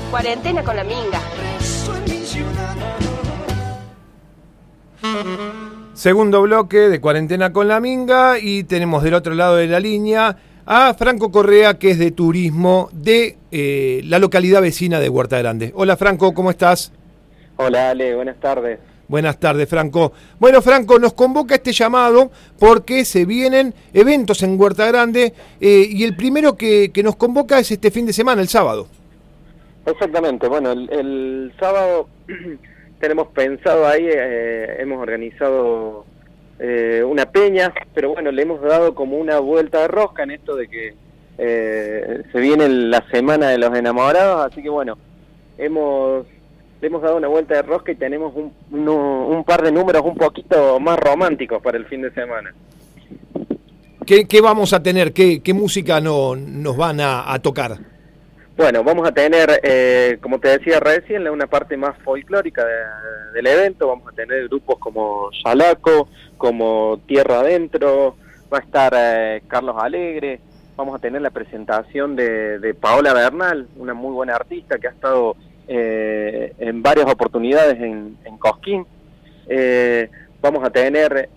Cuarentena con la Minga. Segundo bloque de Cuarentena con la Minga y tenemos del otro lado de la línea a Franco Correa, que es de turismo de la localidad vecina de Huerta Grande. Hola Franco, ¿cómo estás? Hola Ale, buenas tardes. Buenas tardes, Franco. Bueno, Franco, nos convoca este llamado porque se vienen eventos en Huerta Grande y el primero que nos convoca es este fin de semana, el sábado. Exactamente, bueno, el sábado tenemos pensado ahí, hemos organizado una peña, pero bueno, le hemos dado como una vuelta de rosca en esto de que se viene la semana de los enamorados, así que bueno, le hemos dado una vuelta de rosca y tenemos un par de números un poquito más románticos para el fin de semana. ¿Qué vamos a tener? ¿Qué música nos van a tocar? Bueno, vamos a tener, como te decía recién, una parte más folclórica del evento. Vamos a tener grupos como Yalaco, como Tierra Adentro, va a estar Carlos Alegre, vamos a tener la presentación de Paola Bernal, una muy buena artista que ha estado en varias oportunidades en Cosquín. Vamos a tener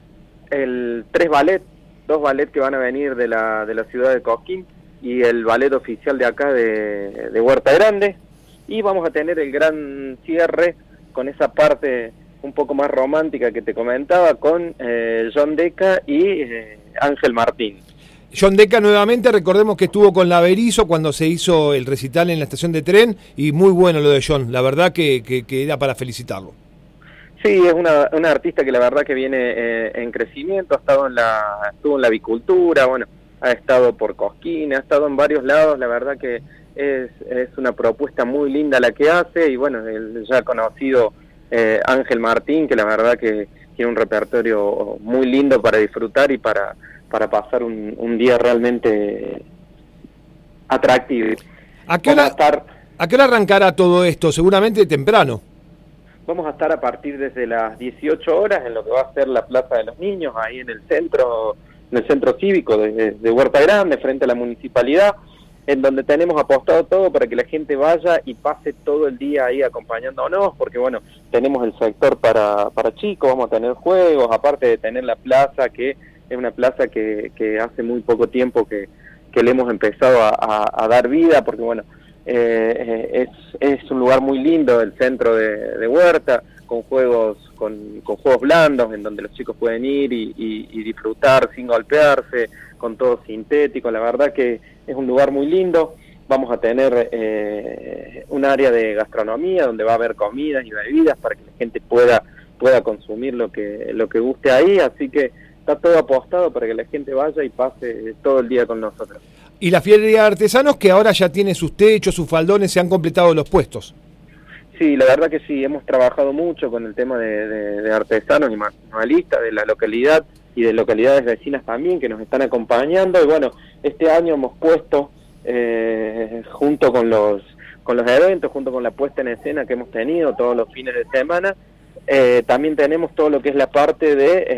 dos ballets que van a venir de la ciudad de Cosquín y el ballet oficial de acá de Huerta Grande, y vamos a tener el gran cierre con esa parte un poco más romántica que te comentaba con John Deca y Ángel Martín. John Deca nuevamente, recordemos que estuvo con la Berizo cuando se hizo el recital en la estación de tren, y muy bueno lo de John, la verdad que era para felicitarlo. Sí, es una artista que la verdad que viene en crecimiento, estuvo en la avicultura, bueno, ha estado por Cosquín, ha estado en varios lados, la verdad que es una propuesta muy linda la que hace, y bueno, el ya conocido Ángel Martín, que la verdad que tiene un repertorio muy lindo para disfrutar y para pasar un día realmente atractivo. ¿A qué hora arrancará todo esto? Seguramente temprano. Vamos a estar a partir desde las 18 horas en lo que va a ser la Plaza de los Niños, ahí en el centro cívico de Huerta Grande, frente a la municipalidad, en donde tenemos apostado todo para que la gente vaya y pase todo el día ahí acompañándonos, porque bueno, tenemos el sector para chicos, vamos a tener juegos, aparte de tener la plaza, que es una plaza que hace muy poco tiempo que le hemos empezado a dar vida, porque bueno, es un lugar muy lindo el centro de Huerta, con juegos blandos en donde los chicos pueden ir y disfrutar sin golpearse, con todo sintético. La verdad que es un lugar muy lindo. Vamos a tener un área de gastronomía donde va a haber comidas y bebidas para que la gente pueda consumir lo que guste ahí, así que está todo apostado para que la gente vaya y pase todo el día con nosotros. Y la Feria de Artesanos, que ahora ya tiene sus techos, sus faldones, se han completado los puestos. Sí, la verdad que sí, hemos trabajado mucho con el tema de artesanos y manualistas de la localidad y de localidades vecinas también que nos están acompañando, y bueno, este año hemos puesto junto con los eventos, junto con la puesta en escena que hemos tenido todos los fines de semana, también tenemos todo lo que es la parte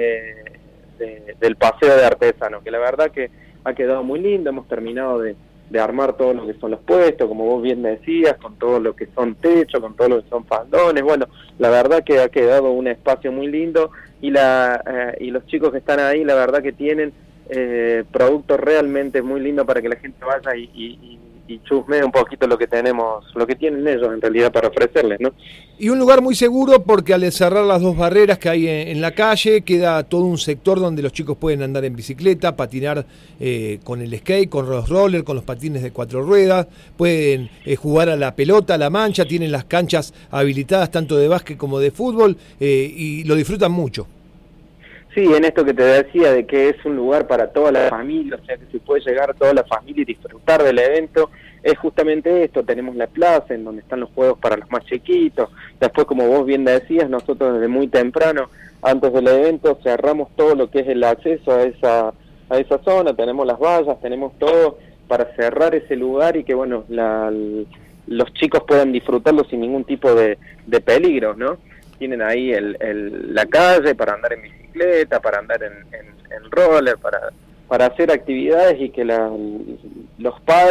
del paseo de artesanos, que la verdad que ha quedado muy lindo. Hemos terminado de armar todo lo que son los puestos, como vos bien decías, con todo lo que son techos, con todo lo que son faldones. Bueno, la verdad que ha quedado un espacio muy lindo, y los chicos que están ahí, la verdad que tienen productos realmente muy lindos para que la gente vaya y chusmee un poquito lo que tienen ellos en realidad para ofrecerles, ¿no? Y un lugar muy seguro, porque al cerrar las dos barreras que hay en la calle, queda todo un sector donde los chicos pueden andar en bicicleta, patinar con el skate, con los rollers, con los patines de 4 ruedas, pueden jugar a la pelota, a la mancha, tienen las canchas habilitadas tanto de básquet como de fútbol, y lo disfrutan mucho. Sí, en esto que te decía de que es un lugar para toda la familia, o sea que se puede llegar toda la familia y disfrutar del evento, es justamente esto. Tenemos la plaza en donde están los juegos para los más chiquitos. Después, como vos bien decías, nosotros desde muy temprano, antes del evento, cerramos todo lo que es el acceso a esa zona. Tenemos las vallas, tenemos todo para cerrar ese lugar y que bueno, los chicos puedan disfrutarlo sin ningún tipo de peligro, ¿no? Tienen ahí la calle para andar en bicicleta, para andar en roller, para hacer actividades, y que los padres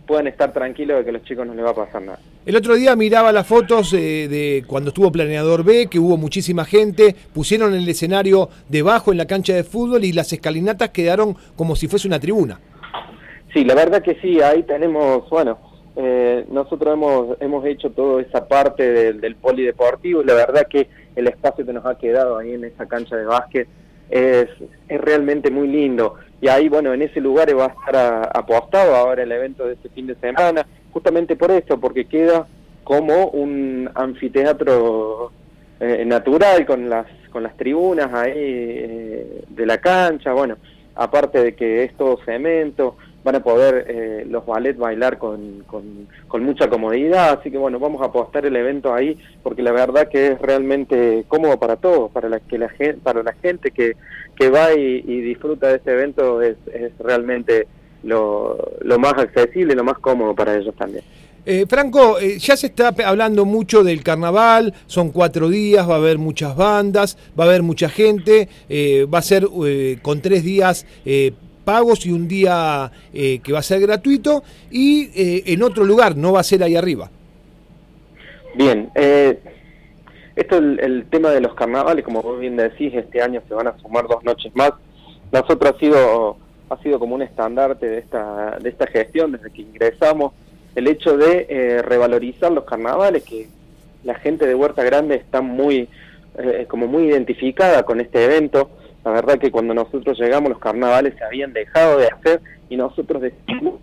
puedan estar tranquilos de que a los chicos no les va a pasar nada. El otro día miraba las fotos de cuando estuvo Planeador B, que hubo muchísima gente, pusieron el escenario debajo en la cancha de fútbol y las escalinatas quedaron como si fuese una tribuna. Sí, la verdad que sí, ahí tenemos, bueno, nosotros hemos hecho toda esa parte del polideportivo, y la verdad que el espacio que nos ha quedado ahí en esa cancha de básquet es realmente muy lindo. Y ahí, bueno, en ese lugar va a estar apostado ahora el evento de este fin de semana, justamente por eso, porque queda como un anfiteatro natural con las tribunas ahí de la cancha. Bueno, aparte de que es todo cemento, van a poder los ballets bailar con mucha comodidad, así que bueno, vamos a apostar el evento ahí, porque la verdad que es realmente cómodo para todos, para la gente que va y disfruta de este evento, es realmente lo más accesible y lo más cómodo para ellos también. Franco, ya se está hablando mucho del carnaval, son 4 días, va a haber muchas bandas, va a haber mucha gente, va a ser con 3 días pagos y un día que va a ser gratuito, y en otro lugar, no va a ser ahí arriba. Bien, esto el tema de los carnavales, como vos bien decís, este año se van a sumar 2 noches más. Nosotros ha sido como un estandarte de esta gestión desde que ingresamos, el hecho de revalorizar los carnavales, que la gente de Huerta Grande está muy identificada con este evento. La verdad que cuando nosotros llegamos los carnavales se habían dejado de hacer y nosotros decimos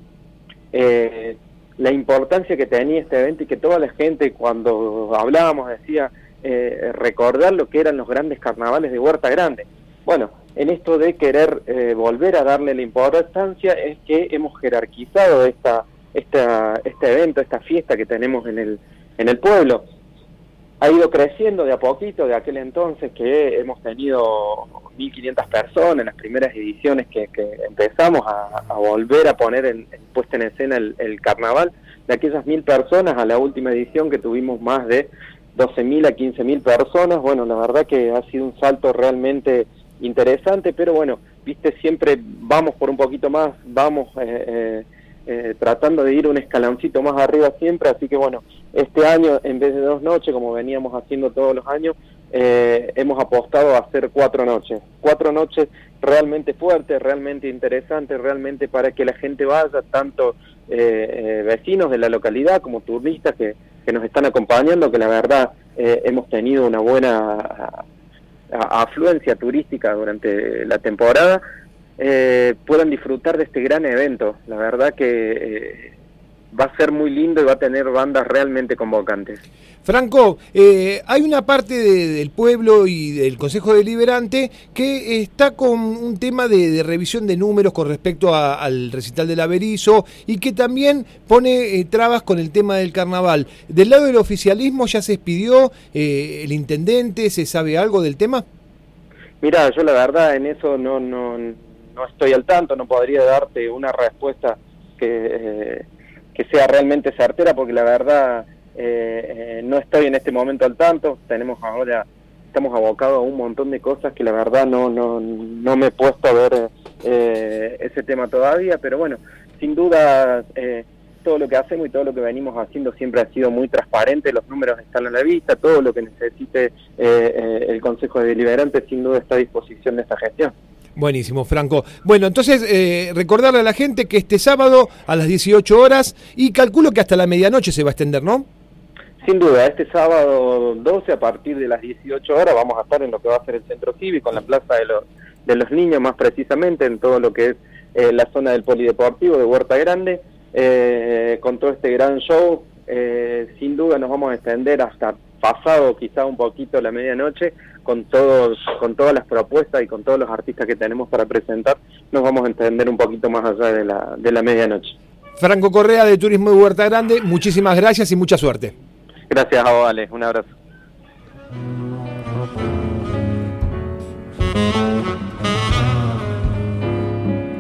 la importancia que tenía este evento, y que toda la gente cuando hablábamos decía recordar lo que eran los grandes carnavales de Huerta Grande. Bueno, en esto de querer volver a darle la importancia es que hemos jerarquizado este evento, esta fiesta que tenemos en el pueblo. Ha ido creciendo de a poquito, de aquel entonces que hemos tenido 1.500 personas en las primeras ediciones que empezamos a volver a poner puesta en escena el carnaval. De aquellas 1.000 personas a la última edición que tuvimos más de 12.000 a 15.000 personas. Bueno, la verdad que ha sido un salto realmente interesante, pero bueno, viste, siempre vamos por un poquito más, vamos tratando de ir un escaloncito más arriba siempre, así que bueno, este año en vez de 2 noches, como veníamos haciendo todos los años, hemos apostado a hacer 4 noches. 4 noches realmente fuertes, realmente interesantes, realmente para que la gente vaya, tanto vecinos de la localidad como turistas que nos están acompañando, que la verdad hemos tenido una buena afluencia turística durante la temporada, puedan disfrutar de este gran evento. La verdad que va a ser muy lindo y va a tener bandas realmente convocantes. Franco, hay una parte del pueblo y del Consejo Deliberante que está con un tema de revisión de números con respecto al recital del Averizo, y que también pone trabas con el tema del carnaval. Del lado del oficialismo, ¿ya se expidió el intendente? ¿Se sabe algo del tema? Mirá, yo la verdad en eso no estoy al tanto, no podría darte una respuesta que sea realmente certera, porque la verdad no estoy en este momento al tanto. Estamos abocados a un montón de cosas que la verdad no me he puesto a ver ese tema todavía, pero bueno, sin duda todo lo que hacemos y todo lo que venimos haciendo siempre ha sido muy transparente, los números están a la vista, todo lo que necesite el Consejo Deliberante sin duda está a disposición de esta gestión. Buenísimo, Franco. Bueno, entonces recordarle a la gente que este sábado a las 18 horas, y calculo que hasta la medianoche se va a extender, ¿no? Sin duda, este sábado 12 a partir de las 18 horas vamos a estar en lo que va a ser el Centro Cívico, en la Plaza de los Niños más precisamente, en todo lo que es la zona del Polideportivo de Huerta Grande, con todo este gran show. Sin duda nos vamos a extender hasta pasado quizá un poquito la medianoche, con todas las propuestas y con todos los artistas que tenemos para presentar. Nos vamos a extender un poquito más allá de la medianoche. Franco Correa, de Turismo de Huerta Grande, muchísimas gracias y mucha suerte. Gracias a vos, Ale, un abrazo.